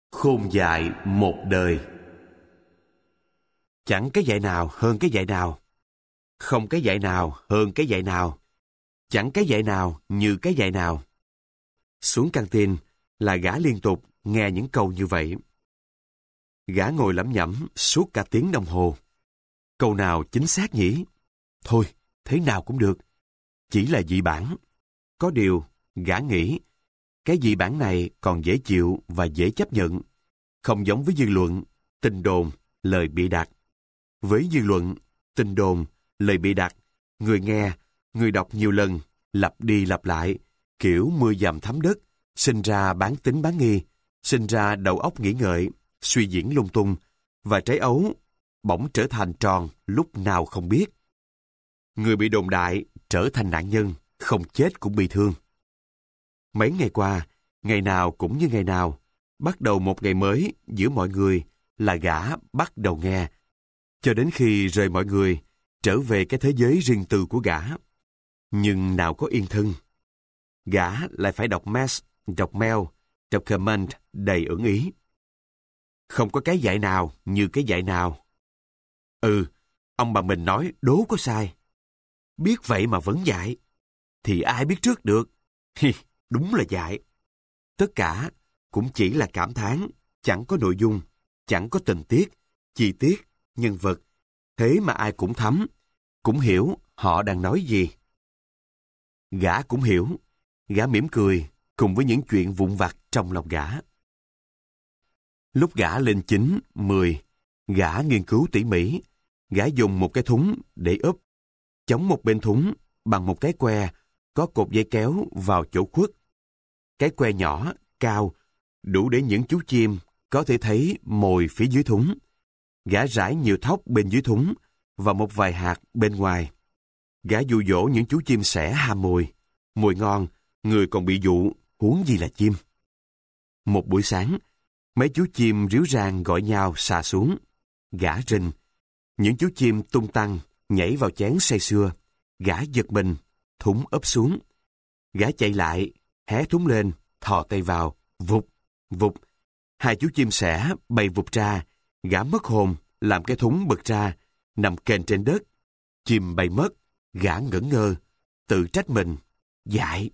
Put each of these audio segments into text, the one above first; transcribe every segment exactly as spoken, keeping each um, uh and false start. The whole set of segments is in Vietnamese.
Khôn dại một đời. Chẳng cái dạy nào hơn cái dạy nào. Không cái dạy nào hơn cái dạy nào. Chẳng cái dạy nào như cái dạy nào. Xuống căng tin là gã liên tục nghe những câu như vậy. Gã ngồi lẩm nhẩm suốt cả tiếng đồng hồ. Câu nào chính xác nhỉ? Thôi, thế nào cũng được. Chỉ là dị bản. Có điều, gã nghĩ, cái dị bản này còn dễ chịu và dễ chấp nhận. Không giống với dư luận, tin đồn, lời bịa đặt. Với dư luận, tin đồn, lời bịa đặt, người nghe, người đọc nhiều lần, lặp đi lặp lại, kiểu mưa dầm thấm đất, sinh ra bán tín bán nghi, sinh ra đầu óc nghĩ ngợi, suy diễn lung tung, và trái ấu bỗng trở thành tròn lúc nào không biết. Người bị đồn đại trở thành nạn nhân, không chết cũng bị thương. Mấy ngày qua, ngày nào cũng như ngày nào, bắt đầu một ngày mới giữa mọi người là gã bắt đầu nghe, cho đến khi rời mọi người, trở về cái thế giới riêng tư của gã. Nhưng nào có yên thân. Gã lại phải đọc mess, đọc mail, đọc comment đầy ẩn ý. Không có cái dạy nào như cái dạy nào. Ừ, ông bà mình nói đố có sai. Biết vậy mà vẫn dạy. Thì ai biết trước được. Hi, đúng là dạy. Tất cả cũng chỉ là cảm thán, chẳng có nội dung, chẳng có tình tiết, chi tiết, nhân vật. Thế mà ai cũng thấm, cũng hiểu họ đang nói gì. Gã cũng hiểu, gã mỉm cười cùng với những chuyện vụn vặt trong lòng gã. Lúc gã lên chín, mười, gã nghiên cứu tỉ mỉ, gã dùng một cái thúng để úp, chống một bên thúng bằng một cái que có cột dây kéo vào chỗ khuất. Cái que nhỏ, cao, đủ để những chú chim có thể thấy mồi phía dưới thúng. Gã rải nhiều thóc bên dưới thúng và một vài hạt bên ngoài. Gã dụ dỗ những chú chim sẻ ham mồi. Mồi ngon, người còn bị dụ, huống gì là chim. Một buổi sáng, mấy chú chim ríu rang gọi nhau xà xuống. Gã rình. Những chú chim tung tăng, nhảy vào chén say sưa. Gã giật mình, thúng ấp xuống. Gã chạy lại, hé thúng lên, thò tay vào, vụt, vụt. Hai chú chim sẻ bay vụt ra, gã mất hồn, làm cái thúng bật ra, nằm kềnh trên đất. Chim bay mất, gã ngẩn ngơ, tự trách mình, dại.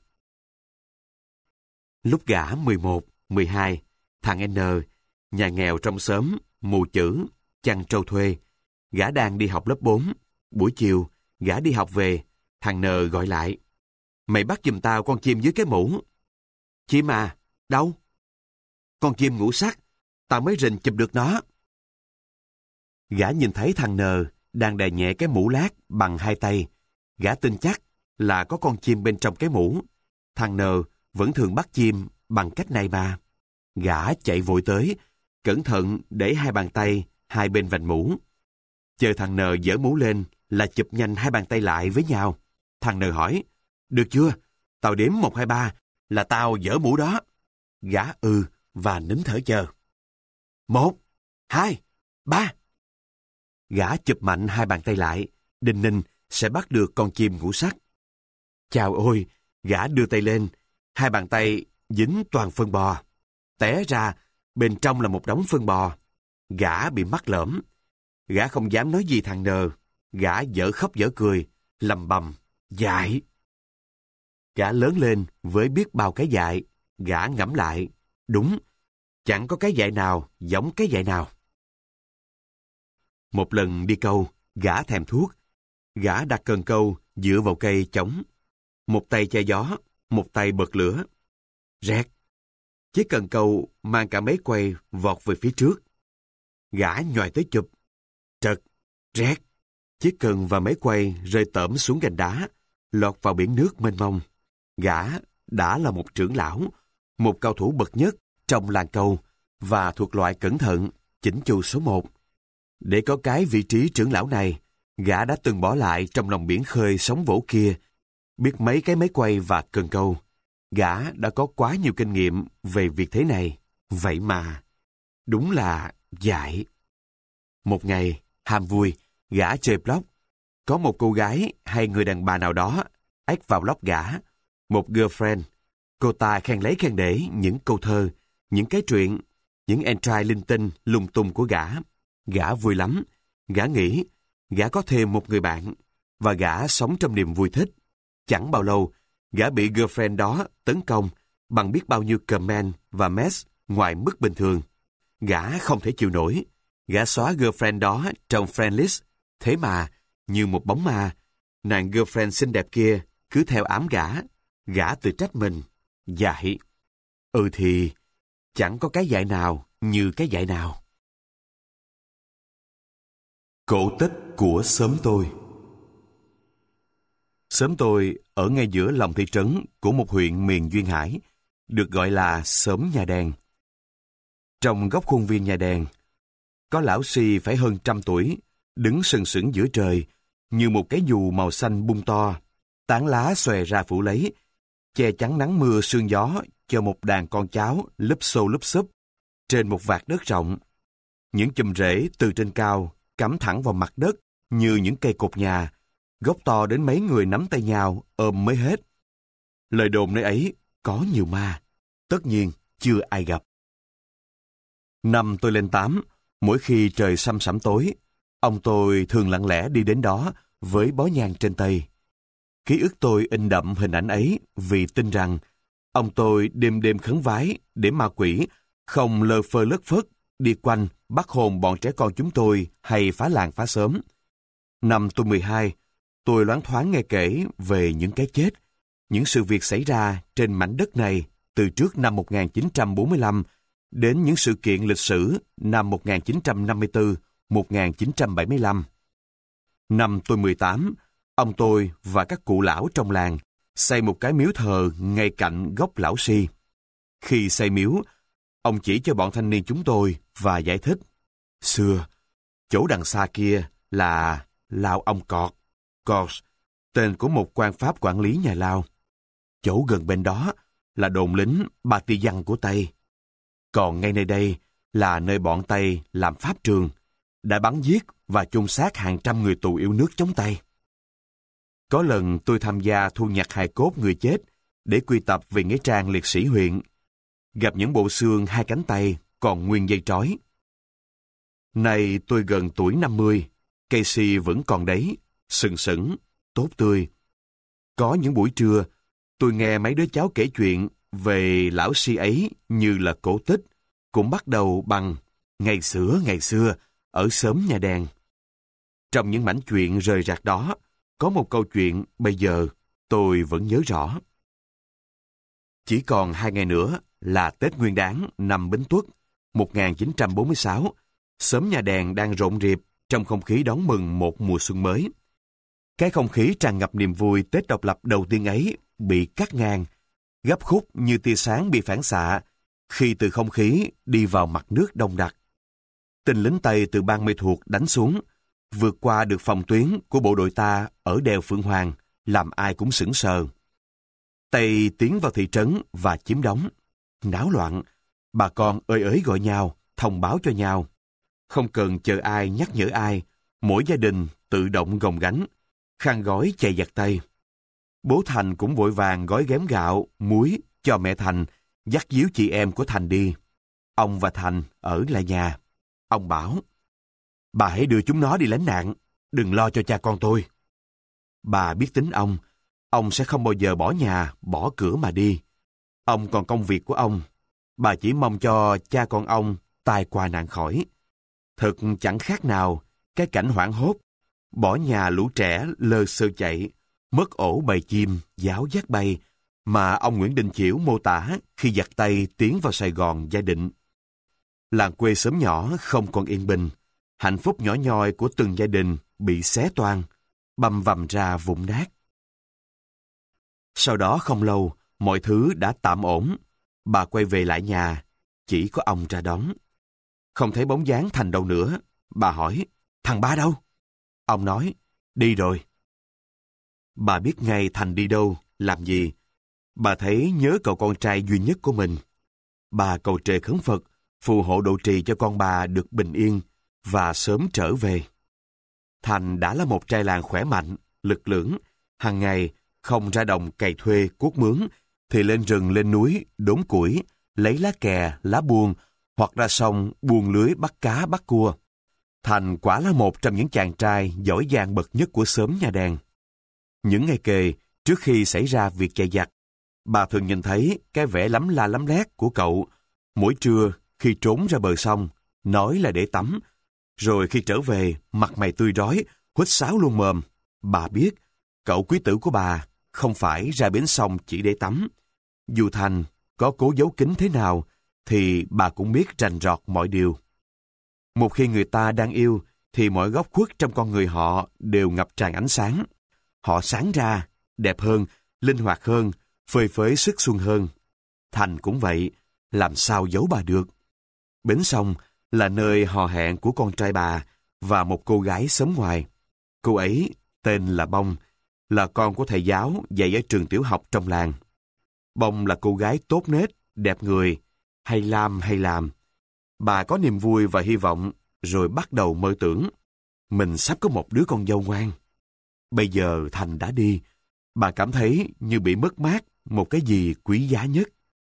Lúc gã mười một, mười hai, thằng N, nhà nghèo trong xóm, mù chữ, chăn trâu thuê, gã đang đi học lớp bốn. Buổi chiều, gã đi học về, thằng N gọi lại. Mày bắt giùm tao con chim dưới cái mũ. Chim à? Đâu? Con chim ngũ sắc, tao mới rình chụp được nó. Gã nhìn thấy thằng N đang đè nhẹ cái mũ lát bằng hai tay. Gã tin chắc là có con chim bên trong cái mũ. Thằng N vẫn thường bắt chim bằng cách này mà. Gã chạy vội tới, cẩn thận để hai bàn tay hai bên vành mũ. Chờ thằng N giở mũ lên là chụp nhanh hai bàn tay lại với nhau. Thằng N hỏi, được chưa? Tao đếm một, hai, ba là tao giở mũ đó. Gã ừ và nín thở chờ. Một, hai, ba. Gã chụp mạnh hai bàn tay lại, đinh ninh sẽ bắt được con chim ngũ sắc. Chào ôi, gã đưa tay lên, hai bàn tay dính toàn phân bò. Té ra, bên trong là một đống phân bò. Gã bị mắc lỡm. Gã không dám nói gì thằng N. Gã dở khóc dở cười, lầm bầm, dại. Gã lớn lên với biết bao cái dại. Gã ngẫm lại, đúng, chẳng có cái dại nào giống cái dại nào. Một lần đi câu, gã thèm thuốc. Gã đặt cần câu dựa vào cây chống. Một tay che gió, một tay bật lửa. Rẹt. Chiếc cần câu mang cả mấy quay vọt về phía trước. Gã nhoài tới chụp. Trật. Rẹt. Chiếc cần và mấy quay rơi tởm xuống gành đá, lọt vào biển nước mênh mông. Gã đã là một trưởng lão, một cao thủ bậc nhất trong làng câu và thuộc loại cẩn thận, chỉnh chu số một. Để có cái vị trí trưởng lão này, gã đã từng bỏ lại trong lòng biển khơi sóng vỗ kia, biết mấy cái máy quay và cần câu. Gã đã có quá nhiều kinh nghiệm về việc thế này, vậy mà, đúng là dại. Một ngày, ham vui, gã chơi blog. Có một cô gái hay người đàn bà nào đó ách vào blog gã, một girlfriend. Cô ta khen lấy khen để những câu thơ, những cái chuyện, những entry linh tinh lung tung của gã. Gã vui lắm. Gã nghĩ gã có thêm một người bạn, và gã sống trong niềm vui thích. Chẳng bao lâu, gã bị girlfriend đó tấn công bằng biết bao nhiêu comment và mess ngoài mức bình thường. Gã không thể chịu nổi. Gã xóa girlfriend đó trong friend list. Thế mà, như một bóng ma, nàng girlfriend xinh đẹp kia cứ theo ám gã. Gã tự trách mình. Dạy. Ừ thì, chẳng có cái dạy nào như cái dạy nào. Cổ tích của xóm tôi. Xóm tôi ở ngay giữa lòng thị trấn của một huyện miền Duyên Hải, được gọi là xóm Nhà Đèn. Trong góc khuôn viên nhà đèn, có lão Si phải hơn trăm tuổi, đứng sừng sững giữa trời, như một cái dù màu xanh bung to, tán lá xòe ra phủ lấy, che chắn nắng mưa sương gió cho một đàn con cháu lúp xô lúp xúp trên một vạt đất rộng. Những chùm rễ từ trên cao cắm thẳng vào mặt đất như những cây cột nhà, gốc to đến mấy người nắm tay nhau ôm mới hết. Lời đồn nơi ấy có nhiều ma, tất nhiên chưa ai gặp. Năm tôi lên tám, mỗi khi trời săm sẩm tối, ông tôi thường lặng lẽ đi đến đó với bó nhang trên tay. Ký ức tôi in đậm hình ảnh ấy vì tin rằng ông tôi đêm đêm khấn vái để ma quỷ không lơ phơ lất phất đi quanh bắt hồn bọn trẻ con chúng tôi hay phá làng phá xóm. Năm tôi mười hai, tôi loáng thoáng nghe kể về những cái chết, những sự việc xảy ra trên mảnh đất này từ trước năm một nghìn chín trăm bốn mươi lăm đến những sự kiện lịch sử năm một nghìn chín trăm năm mươi tư, một nghìn chín trăm bảy mươi lăm. Năm tôi mười tám, ông tôi và các cụ lão trong làng xây một cái miếu thờ ngay cạnh gốc lão Si. Khi xây miếu, ông chỉ cho bọn thanh niên chúng tôi và giải thích. Xưa, chỗ đằng xa kia là Lao ông Cọt, Cọt, tên của một quan pháp quản lý nhà Lao. Chỗ gần bên đó là đồn lính Ba Ti Văn của Tây. Còn ngay nơi đây là nơi bọn Tây làm pháp trường, đã bắn giết và chôn xác hàng trăm người tù yêu nước chống Tây. Có lần tôi tham gia thu nhặt hài cốt người chết để quy tập về nghĩa trang liệt sĩ huyện, gặp những bộ xương hai cánh tay còn nguyên dây trói. Nay tôi gần tuổi năm mươi, cây si vẫn còn đấy, sừng sững, tốt tươi. Có những buổi trưa, tôi nghe mấy đứa cháu kể chuyện về lão Si ấy như là cổ tích, cũng bắt đầu bằng ngày xưa ngày xưa ở xóm Nhà Đèn. Trong những mảnh chuyện rời rạc đó, có một câu chuyện bây giờ tôi vẫn nhớ rõ. Chỉ còn hai ngày nữa là Tết Nguyên Đán năm Bính Tuất, một nghìn chín trăm bốn mươi sáu, xóm Nhà Đèn đang rộn rịp trong không khí đón mừng một mùa xuân mới. Cái không khí tràn ngập niềm vui Tết độc lập đầu tiên ấy bị cắt ngang, gấp khúc như tia sáng bị phản xạ khi từ không khí đi vào mặt nước đông đặc. Tên lính Tây từ bang Mê Thuộc đánh xuống, vượt qua được phòng tuyến của bộ đội ta ở đèo Phượng Hoàng, làm ai cũng sững sờ. Tây tiến vào thị trấn và chiếm đóng. Náo loạn, bà con ơi ới gọi nhau, thông báo cho nhau. Không cần chờ ai nhắc nhở ai, mỗi gia đình tự động gồng gánh, khăn gói chạy giặt tay. Bố Thành cũng vội vàng gói ghém gạo, muối cho mẹ Thành, dắt díu chị em của Thành đi. Ông và Thành ở lại nhà. Ông bảo, bà hãy đưa chúng nó đi lánh nạn, đừng lo cho cha con tôi. Bà biết tính ông, ông sẽ không bao giờ bỏ nhà, bỏ cửa mà đi. Ông còn công việc của ông, bà chỉ mong cho cha con ông tai qua nạn khỏi. Thật chẳng khác nào cái cảnh hoảng hốt, bỏ nhà lũ trẻ lơ sơ chạy, mất ổ bầy chim, giáo giác bay, mà ông Nguyễn Đình Chiểu mô tả khi giặc Tây tiến vào Sài Gòn Gia Định. Làng quê xóm nhỏ không còn yên bình, hạnh phúc nhỏ nhoi của từng gia đình bị xé toang, băm vằm ra vụn nát. Sau đó không lâu, mọi thứ đã tạm ổn. Bà quay về lại nhà, chỉ có ông ra đón. Không thấy bóng dáng Thành đâu nữa. Bà hỏi, thằng ba đâu? Ông nói, đi rồi. Bà biết ngay Thành đi đâu, làm gì. Bà thấy nhớ cậu con trai duy nhất của mình. Bà cầu trề khấn Phật, phù hộ độ trì cho con bà được bình yên và sớm trở về. Thành đã là một trai làng khỏe mạnh, lực lưỡng, hàng ngày không ra đồng cày thuê cuốc mướn, thì lên rừng lên núi đốn củi, lấy lá kè, lá buông hoặc ra sông buông lưới bắt cá bắt cua. Thành quả là một trong những chàng trai giỏi giang bậc nhất của xóm Nhà Đàn. Những ngày kề, trước khi xảy ra việc chạy giặc, bà thường nhìn thấy cái vẻ lắm la lắm lét của cậu mỗi trưa khi trốn ra bờ sông, nói là để tắm, rồi khi trở về, mặt mày tươi rói, huýt sáo luôn mồm. Bà biết, cậu quý tử của bà không phải ra bến sông chỉ để tắm. Dù Thành có cố giấu kín thế nào, thì bà cũng biết rành rọt mọi điều. Một khi người ta đang yêu, thì mọi góc khuất trong con người họ đều ngập tràn ánh sáng. Họ sáng ra, đẹp hơn, linh hoạt hơn, phơi phới sức xuân hơn. Thành cũng vậy, làm sao giấu bà được. Bến sông là nơi hò hẹn của con trai bà và một cô gái xóm ngoài. Cô ấy tên là Bông, là con của thầy giáo dạy ở trường tiểu học trong làng. Bông là cô gái tốt nết, đẹp người, hay làm hay làm. Bà có niềm vui và hy vọng, rồi bắt đầu mơ tưởng. Mình sắp có một đứa con dâu ngoan. Bây giờ Thành đã đi, bà cảm thấy như bị mất mát một cái gì quý giá nhất.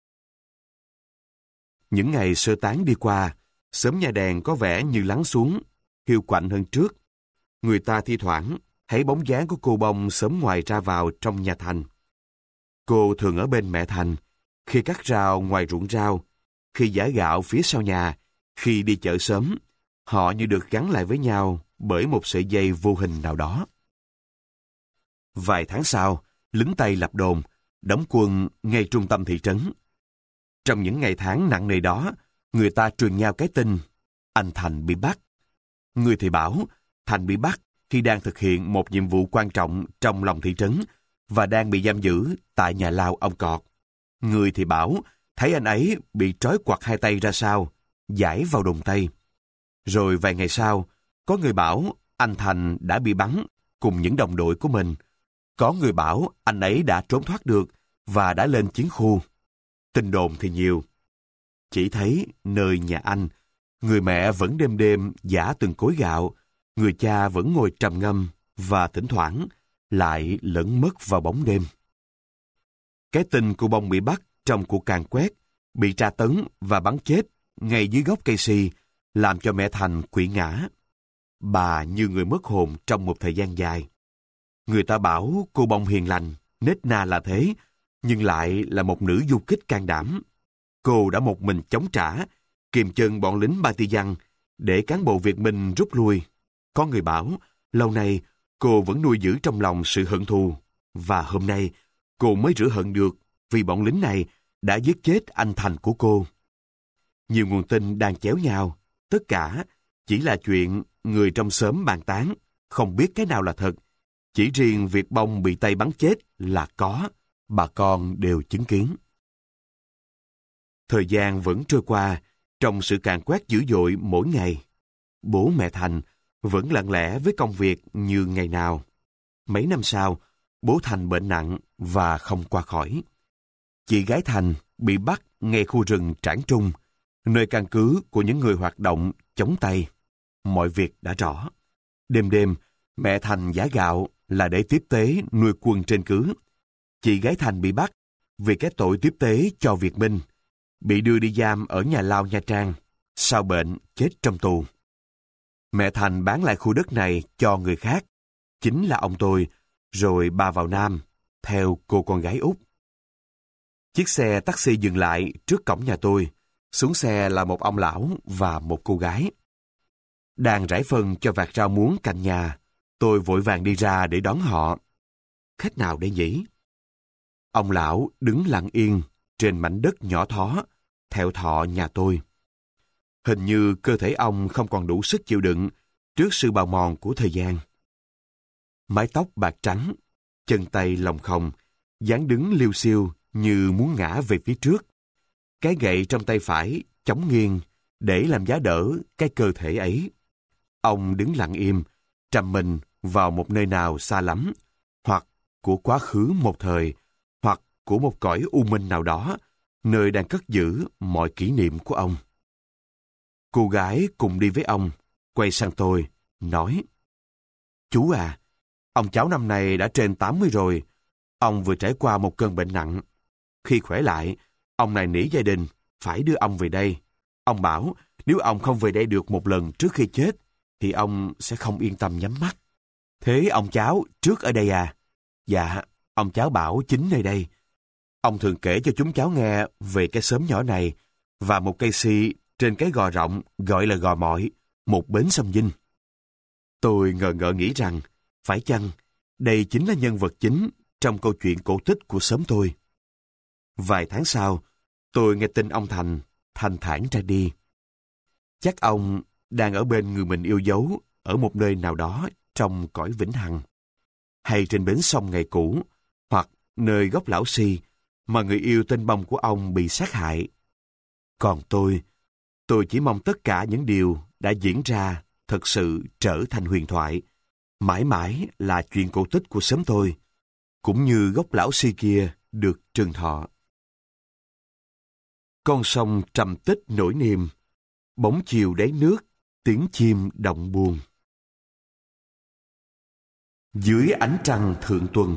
Những ngày sơ tán đi qua, xóm Nhà Đàn có vẻ như lắng xuống, hiu quạnh hơn trước. Người ta thi thoảng thấy bóng dáng của cô Bông sớm ngoài ra vào trong nhà Thành. Cô thường ở bên mẹ Thành, khi cắt rau ngoài ruộng rau, khi giã gạo phía sau nhà, khi đi chợ sớm. Họ như được gắn lại với nhau bởi một sợi dây vô hình nào đó. Vài tháng sau, lính Tây lập đồn, đóng quân ngay trung tâm thị trấn. Trong những ngày tháng nặng nề đó, người ta truyền nhau cái tin anh Thành bị bắt. Người thì bảo Thành bị bắt khi đang thực hiện một nhiệm vụ quan trọng trong lòng thị trấn và đang bị giam giữ tại nhà lao ông Cọt. Người thì bảo thấy anh ấy bị trói quặt hai tay ra sau, giải vào đồn Tây. Rồi vài ngày sau, có người bảo anh Thành đã bị bắn cùng những đồng đội của mình. Có người bảo anh ấy đã trốn thoát được và đã lên chiến khu. Tin đồn thì nhiều. Chỉ thấy nơi nhà anh, người mẹ vẫn đêm đêm giã từng cối gạo, người cha vẫn ngồi trầm ngâm và thỉnh thoảng lại lẫn mất vào bóng đêm. Cái tin cô Bông bị bắt trong cuộc càn quét, bị tra tấn và bắn chết ngay dưới gốc cây si, làm cho mẹ Thành quỵ ngã. Bà như người mất hồn trong một thời gian dài. Người ta bảo cô Bông hiền lành, nết na là thế, nhưng lại là một nữ du kích can đảm. Cô đã một mình chống trả, kiềm chân bọn lính Partizan để cán bộ Việt Minh rút lui. Có người bảo, lâu nay cô vẫn nuôi giữ trong lòng sự hận thù, và hôm nay cô mới rửa hận được vì bọn lính này đã giết chết anh Thành của cô. Nhiều nguồn tin đang chéo nhau, tất cả chỉ là chuyện người trong xóm bàn tán, không biết cái nào là thật. Chỉ riêng việc Bông bị Tây bắn chết là có, bà con đều chứng kiến. Thời gian vẫn trôi qua, trong sự càn quét dữ dội mỗi ngày. Bố mẹ Thành vẫn lặng lẽ với công việc như ngày nào. Mấy năm sau, bố Thành bệnh nặng và không qua khỏi. Chị gái Thành bị bắt ngay khu rừng Trảng Trung, nơi căn cứ của những người hoạt động chống Tây. Mọi việc đã rõ. Đêm đêm, mẹ Thành giã gạo là để tiếp tế nuôi quân trên cứ. Chị gái Thành bị bắt vì cái tội tiếp tế cho Việt Minh, bị đưa đi giam ở nhà lao Nha Trang, sau bệnh chết trong tù. Mẹ Thành bán lại khu đất này cho người khác, chính là ông tôi, rồi bà vào Nam, theo cô con gái út. Chiếc xe taxi dừng lại trước cổng nhà tôi, xuống xe là một ông lão và một cô gái. Đang rải phân cho vạt rau muống cạnh nhà, tôi vội vàng đi ra để đón họ. Khách nào đây nhỉ? Ông lão đứng lặng yên trên mảnh đất nhỏ thó, theo thọ nhà tôi. Hình như cơ thể ông không còn đủ sức chịu đựng trước sự bào mòn của thời gian. Mái tóc bạc trắng, chân tay lồng khồng, dáng đứng liêu xiêu như muốn ngã về phía trước. Cái gậy trong tay phải chống nghiêng để làm giá đỡ cái cơ thể ấy. Ông đứng lặng im, trầm mình vào một nơi nào xa lắm, hoặc của quá khứ một thời, hoặc của một cõi u minh nào đó, nơi đang cất giữ mọi kỷ niệm của ông. Cô gái cùng đi với ông, quay sang tôi, nói: Chú à, ông cháu năm nay đã trên tám mươi rồi. Ông vừa trải qua một cơn bệnh nặng. Khi khỏe lại, ông này nỉ gia đình phải đưa ông về đây. Ông bảo nếu ông không về đây được một lần trước khi chết, thì ông sẽ không yên tâm nhắm mắt. Thế ông cháu trước ở đây à? Dạ, ông cháu bảo chính nơi đây. Ông thường kể cho chúng cháu nghe về cái xóm nhỏ này và một cây si trên cái gò rộng gọi là gò Mọi, một bến sông Vinh. Tôi ngờ ngợ nghĩ rằng, phải chăng đây chính là nhân vật chính trong câu chuyện cổ tích của xóm tôi. Vài tháng sau, tôi nghe tin ông Thành thanh thản ra đi. Chắc ông đang ở bên người mình yêu dấu ở một nơi nào đó trong cõi vĩnh hằng, hay trên bến sông ngày cũ, hoặc nơi gốc lão si mà người yêu tên bông của ông bị sát hại. Còn tôi, tôi chỉ mong tất cả những điều đã diễn ra thật sự trở thành huyền thoại, mãi mãi là chuyện cổ tích của xóm tôi, cũng như gốc lão si kia được trường thọ. Con sông trầm tích nỗi niềm, bóng chiều đáy nước, tiếng chim động buồn. Dưới ánh trăng thượng tuần.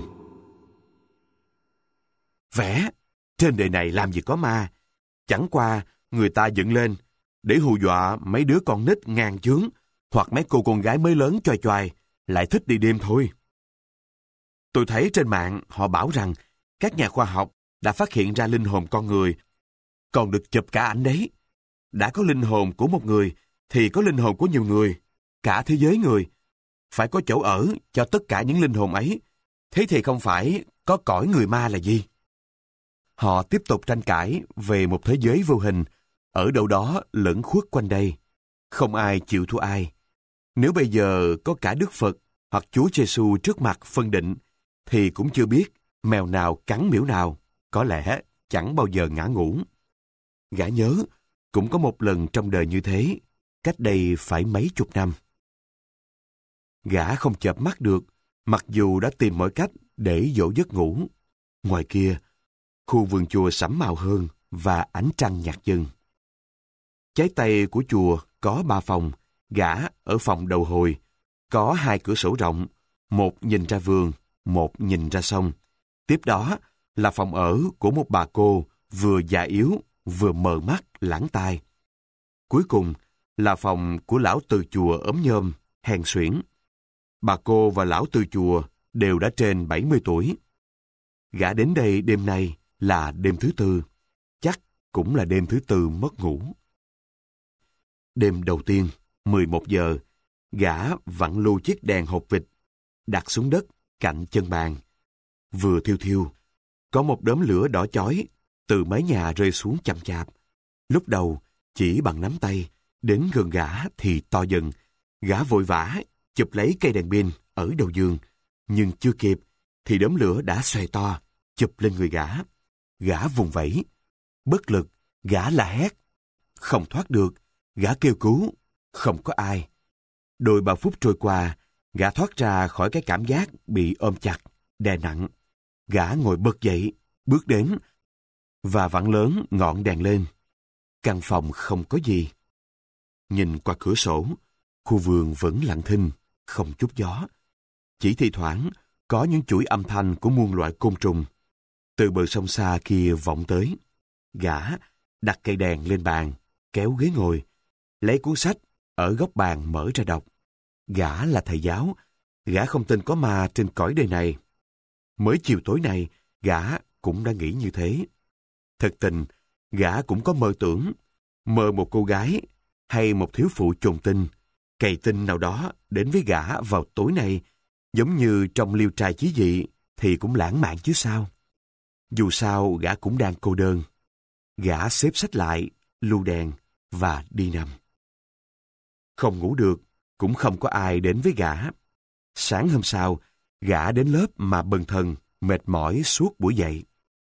Vẽ, trên đời này làm gì có ma, chẳng qua người ta dựng lên để hù dọa mấy đứa con nít ngang chướng hoặc mấy cô con gái mới lớn choai choai lại thích đi đêm thôi. Tôi thấy trên mạng họ bảo rằng các nhà khoa học đã phát hiện ra linh hồn con người, còn được chụp cả ảnh đấy. Đã có linh hồn của một người thì có linh hồn của nhiều người, cả thế giới người. Phải có chỗ ở cho tất cả những linh hồn ấy, thế thì không phải có cõi người ma là gì. Họ tiếp tục tranh cãi về một thế giới vô hình ở đâu đó lẫn khuất quanh đây. Không ai chịu thua ai. Nếu bây giờ có cả Đức Phật hoặc Chúa Giêsu trước mặt phân định, thì cũng chưa biết mèo nào cắn miễu nào, có lẽ chẳng bao giờ ngã ngủ. Gã nhớ, cũng có một lần trong đời như thế, cách đây phải mấy chục năm. Gã không chợp mắt được, mặc dù đã tìm mọi cách để dỗ giấc ngủ. Ngoài kia, khu vườn chùa sẫm màu hơn và ánh trăng nhạt dần. Trái tây của chùa có ba phòng, gã ở phòng đầu hồi, có hai cửa sổ rộng, một nhìn ra vườn, một nhìn ra sông. Tiếp đó là phòng ở của một bà cô vừa già yếu, vừa mờ mắt, lãng tai. Cuối cùng là phòng của lão từ chùa ốm nhôm, hèn suyễn. Bà cô và lão từ chùa đều đã trên bảy mươi tuổi. Gã đến đây đêm nay là đêm thứ tư, chắc cũng là đêm thứ tư mất ngủ. Đêm đầu tiên, mười một giờ, gã vặn lù chiếc đèn hộp vịt, đặt xuống đất cạnh chân bàn. Vừa thiêu thiêu, có một đốm lửa đỏ chói từ mái nhà rơi xuống chậm chạp. Lúc đầu chỉ bằng nắm tay, đến gần gã thì to dần. Gã vội vã chụp lấy cây đèn pin ở đầu giường, nhưng chưa kịp thì đốm lửa đã xòe to, chụp lên người gã. Gã vùng vẫy, bất lực, gã la hét. Không thoát được, gã kêu cứu, không có ai. Đôi ba phút trôi qua, gã thoát ra khỏi cái cảm giác bị ôm chặt, đè nặng. Gã ngồi bật dậy, bước đến, và vặn lớn ngọn đèn lên. Căn phòng không có gì. Nhìn qua cửa sổ, khu vườn vẫn lặng thinh, không chút gió. Chỉ thi thoảng có những chuỗi âm thanh của muôn loại côn trùng. Từ bờ sông xa kia vọng tới. Gã đặt cây đèn lên bàn, kéo ghế ngồi, lấy cuốn sách ở góc bàn mở ra đọc. Gã là thầy giáo, gã không tin có ma trên cõi đời này. Mới chiều tối nay, gã cũng đã nghĩ như thế. Thật tình, gã cũng có mơ tưởng, mơ một cô gái hay một thiếu phụ chồn tinh, cày tinh nào đó đến với gã vào tối nay, giống như trong Liêu Trai Chí Dị thì cũng lãng mạn chứ sao. Dù sao gã cũng đang cô đơn. Gã xếp sách lại, lưu đèn và đi nằm. Không ngủ được, cũng không có ai đến với gã. Sáng hôm sau, gã đến lớp mà bần thần, mệt mỏi suốt buổi dậy.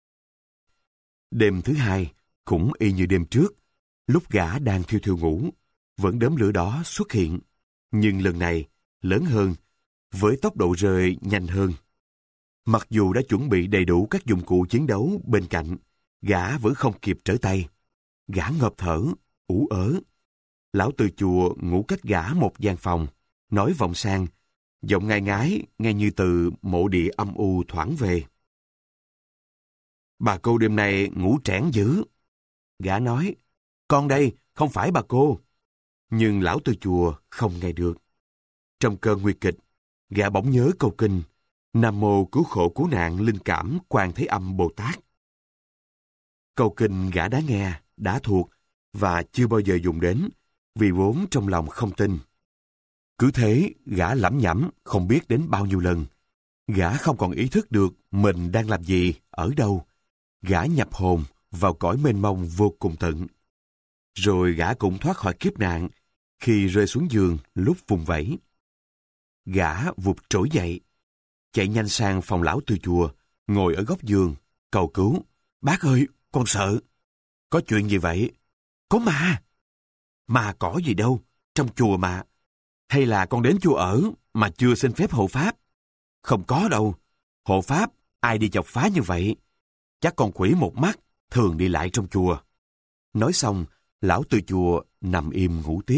Đêm thứ hai, cũng y như đêm trước, lúc gã đang thiêu thiêu ngủ, vẫn đốm lửa đó xuất hiện, nhưng lần này lớn hơn, với tốc độ rơi nhanh hơn. Mặc dù đã chuẩn bị đầy đủ các dụng cụ chiến đấu bên cạnh, gã vẫn không kịp trở tay. Gã ngộp thở, ủ ớ. Lão từ chùa ngủ cách gã một gian phòng, nói vọng sang, giọng ngai ngái nghe như từ mộ địa âm u thoảng về. Bà cô đêm nay ngủ trẻn dữ. Gã nói, con đây, không phải bà cô. Nhưng lão từ chùa không nghe được. Trong cơn nguy kịch, gã bỗng nhớ câu kinh Nam mô cứu khổ cứu nạn linh cảm Quan Thế Âm Bồ Tát. Câu kinh gã đã nghe, đã thuộc và chưa bao giờ dùng đến, vì vốn trong lòng không tin. Cứ thế, gã lẩm nhẩm không biết đến bao nhiêu lần. Gã không còn ý thức được mình đang làm gì, ở đâu. Gã nhập hồn vào cõi mênh mông vô cùng tận. Rồi gã cũng thoát khỏi kiếp nạn khi rơi xuống giường lúc vùng vẫy. Gã vụt trỗi dậy, chạy nhanh sang phòng lão từ chùa, ngồi ở góc giường, cầu cứu. Bác ơi, con sợ. Có chuyện gì vậy? Có ma. Ma cỏ gì đâu, trong chùa mà. Hay là con đến chùa ở mà chưa xin phép hộ pháp? Không có đâu. Hộ pháp, ai đi chọc phá như vậy? Chắc con quỷ một mắt, thường đi lại trong chùa. Nói xong, lão từ chùa nằm im ngủ tiếp.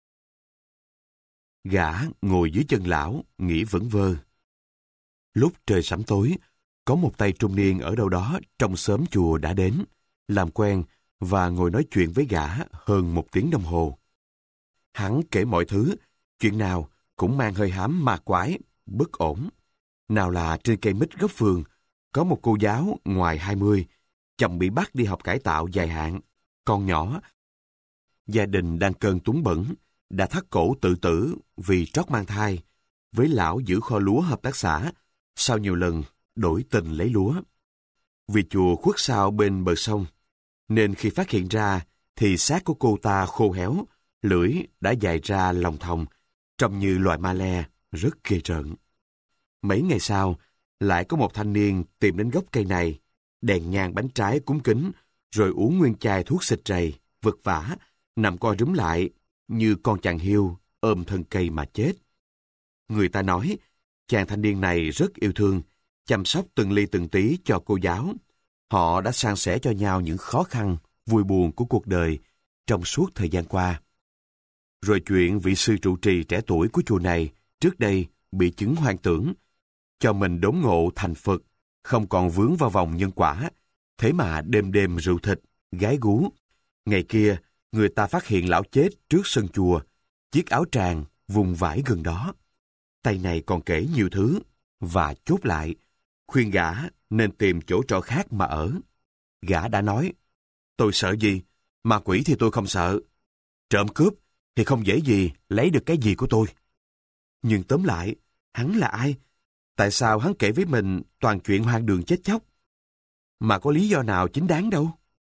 Gã ngồi dưới chân lão, nghĩ vẩn vơ. Lúc trời sẫm tối, có một tay trung niên ở đâu đó trong xóm chùa đã đến, làm quen và ngồi nói chuyện với gã hơn một tiếng đồng hồ. Hắn kể mọi thứ, chuyện nào cũng mang hơi hám ma quái, bất ổn. Nào là trên cây mít góc phường, có một cô giáo ngoài hai mươi, chồng bị bắt đi học cải tạo dài hạn, con nhỏ. Gia đình đang cơn túng bẩn, đã thắt cổ tự tử vì trót mang thai, với lão giữ kho lúa hợp tác xã, sau nhiều lần đổi tình lấy lúa. Vì chùa khuất sau bên bờ sông, nên khi phát hiện ra thì xác của cô ta khô héo, lưỡi đã dài ra lòng thòng, trông như loài ma le, rất ghê rợn. Mấy ngày sau, lại có một thanh niên tìm đến gốc cây này, đèn nhang bánh trái cúng kính, rồi uống nguyên chai thuốc xịt rầy, vật vã, nằm co rúm lại, như con chàng hiêu ôm thân cây mà chết. Người ta nói, chàng thanh niên này rất yêu thương, chăm sóc từng ly từng tí cho cô giáo. Họ đã san sẻ cho nhau những khó khăn, vui buồn của cuộc đời trong suốt thời gian qua. Rồi chuyện vị sư trụ trì trẻ tuổi của chùa này trước đây bị chứng hoang tưởng, cho mình đốn ngộ thành Phật, không còn vướng vào vòng nhân quả, thế mà đêm đêm rượu thịt, gái gú. Ngày kia, người ta phát hiện lão chết trước sân chùa, chiếc áo tràng vùng vải gần đó. Tay này còn kể nhiều thứ, và chốt lại, khuyên gã nên tìm chỗ trọ khác mà ở. Gã đã nói, tôi sợ gì, ma quỷ thì tôi không sợ. Trộm cướp thì không dễ gì lấy được cái gì của tôi. Nhưng tóm lại, hắn là ai? Tại sao hắn kể với mình toàn chuyện hoang đường chết chóc? Mà có lý do nào chính đáng đâu.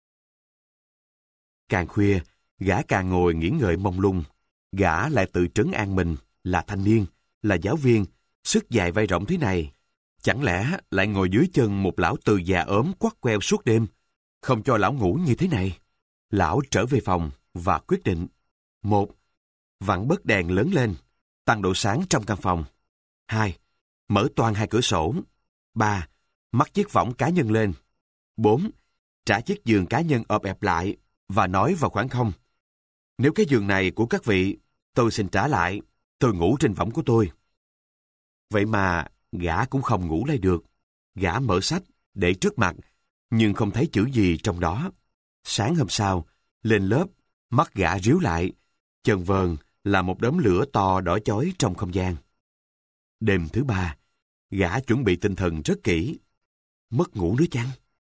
Càng khuya, gã càng ngồi nghĩ ngợi mông lung. Gã lại tự trấn an mình là thanh niên, là giáo viên, sức dài vai rộng thế này. Chẳng lẽ lại ngồi dưới chân một lão từ già ốm quắt queo suốt đêm, không cho lão ngủ như thế này? Lão trở về phòng và quyết định. Một, vặn bớt đèn lớn lên, tăng độ sáng trong căn phòng. Hai, mở toang hai cửa sổ. Ba, mắc chiếc võng cá nhân lên. Bốn, trả chiếc giường cá nhân ọp ẹp lại và nói vào khoảng không. Nếu cái giường này của các vị, tôi xin trả lại, tôi ngủ trên võng của tôi. Vậy mà gã cũng không ngủ lại được. Gã mở sách để trước mặt, nhưng không thấy chữ gì trong đó. Sáng hôm sau, lên lớp, mắt gã ríu lại, chờn vờn là một đốm lửa to đỏ chói trong không gian. Đêm thứ ba, gã chuẩn bị tinh thần rất kỹ. Mất ngủ nữa chăng?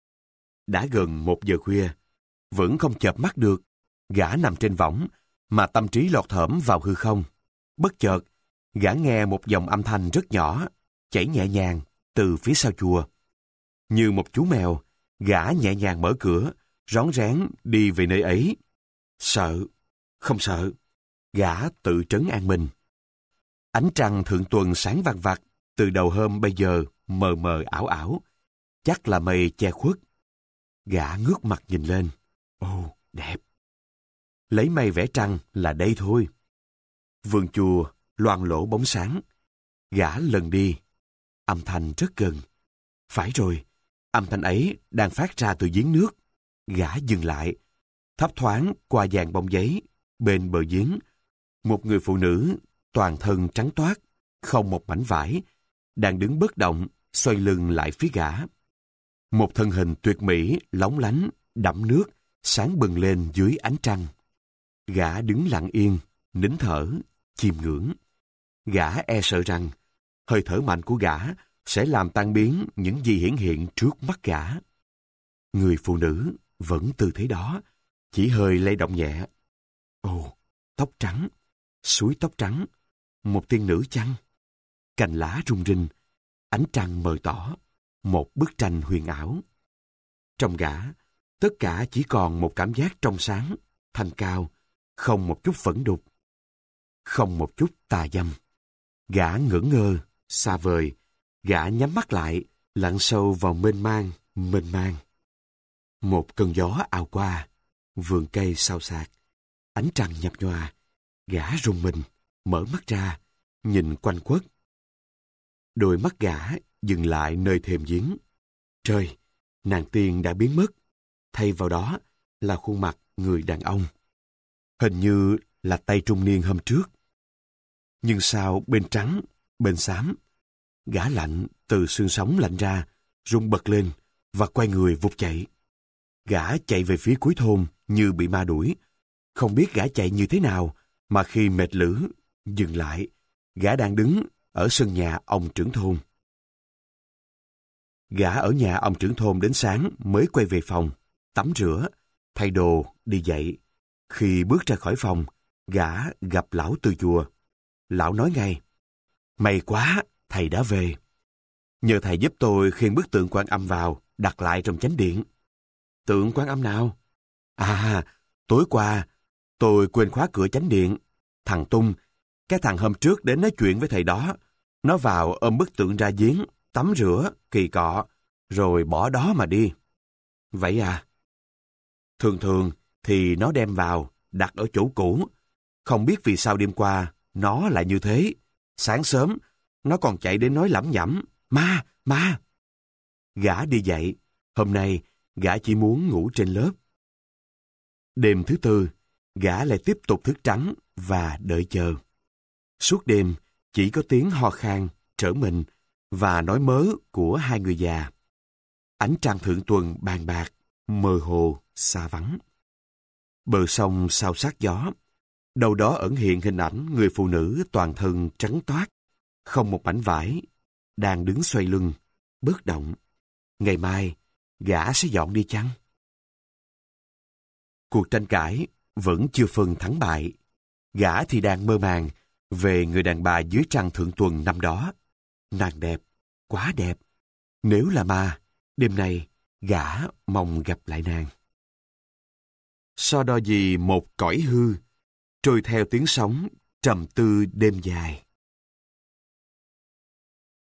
Đã gần một giờ khuya, vẫn không chợp mắt được. Gã nằm trên võng, mà tâm trí lọt thởm vào hư không. Bất chợt, gã nghe một dòng âm thanh rất nhỏ, chảy nhẹ nhàng từ phía sau chùa. Như một chú mèo, gã nhẹ nhàng mở cửa, rón rén đi về nơi ấy. Sợ, không sợ, gã tự trấn an mình. Ánh trăng thượng tuần sáng vàng vặc, từ đầu hôm bây giờ mờ mờ ảo ảo, chắc là mây che khuất. Gã ngước mặt nhìn lên. Ồ, đẹp. Lấy mây vẽ trăng là đây thôi. Vườn chùa loang lổ bóng sáng. Gã lần đi. Âm thanh rất gần. Phải rồi, âm thanh ấy đang phát ra từ giếng nước. Gã dừng lại, thấp thoáng qua dàn bông giấy. Bên bờ giếng, một người phụ nữ toàn thân trắng toát, không một mảnh vải, đang đứng bất động, xoay lưng lại phía gã. Một thân hình tuyệt mỹ, lóng lánh, đẫm nước, sáng bừng lên dưới ánh trăng. Gã đứng lặng yên, nín thở, chiêm ngưỡng. Gã e sợ rằng hơi thở mạnh của gã sẽ làm tan biến những gì hiển hiện trước mắt gã. Người phụ nữ vẫn tư thế đó, chỉ hơi lay động nhẹ. Ồ, tóc trắng, suối tóc trắng, một tiên nữ chăng? Cành lá rung rinh, ánh trăng mờ tỏ, một bức tranh huyền ảo. Trong gã, tất cả chỉ còn một cảm giác trong sáng, thanh cao, không một chút phẫn đục, không một chút tà dâm. Gã ngỡ ngơ, xa vời, gã nhắm mắt lại, lặn sâu vào mênh mang, mênh mang. Một cơn gió ào qua, vườn cây xao xạc, ánh trăng nhập nhòa, gã rùng mình, mở mắt ra, nhìn quanh quất. Đôi mắt gã dừng lại nơi thềm giếng. Trời, nàng tiên đã biến mất, thay vào đó là khuôn mặt người đàn ông. Hình như là tay trung niên hôm trước. Nhưng sao bên trắng, bên xám, gã lạnh từ xương sống lạnh ra, rung bật lên và quay người vụt chạy. Gã chạy về phía cuối thôn như bị ma đuổi. Không biết gã chạy như thế nào mà khi mệt lử, dừng lại, gã đang đứng ở sân nhà ông trưởng thôn. Gã ở nhà ông trưởng thôn đến sáng mới quay về phòng, tắm rửa, thay đồ, đi dậy. Khi bước ra khỏi phòng, gã gặp lão từ chùa. Lão nói ngay, may quá, thầy đã về. Nhờ thầy giúp tôi khiêng bức tượng Quan Âm vào, đặt lại trong chánh điện. Tượng Quan Âm nào? À, tối qua, tôi quên khóa cửa chánh điện. Thằng Tung, cái thằng hôm trước đến nói chuyện với thầy đó, nó vào ôm bức tượng ra giếng, tắm rửa, kỳ cọ, rồi bỏ đó mà đi. Vậy à? Thường thường thì nó đem vào, đặt ở chỗ cũ. Không biết vì sao đêm qua nó lại như thế. Sáng sớm, nó còn chạy đến nói lẩm nhẩm, ma, ma. Gã đi dậy, hôm nay gã chỉ muốn ngủ trên lớp. Đêm thứ tư, gã lại tiếp tục thức trắng và đợi chờ. Suốt đêm, chỉ có tiếng ho khan, trở mình và nói mớ của hai người già. Ánh trăng thượng tuần bàn bạc, mơ hồ, xa vắng. Bờ sông sao sát gió, đâu đó ẩn hiện hình ảnh người phụ nữ toàn thân trắng toát, không một mảnh vải, đang đứng xoay lưng, bất động. Ngày mai, gã sẽ dọn đi chăng? Cuộc tranh cãi vẫn chưa phân thắng bại. Gã thì đang mơ màng về người đàn bà dưới trăng thượng tuần năm đó. Nàng đẹp, quá đẹp. Nếu là ma, đêm nay gã mong gặp lại nàng. So đo gì một cõi hư, trôi theo tiếng sóng trầm tư đêm dài.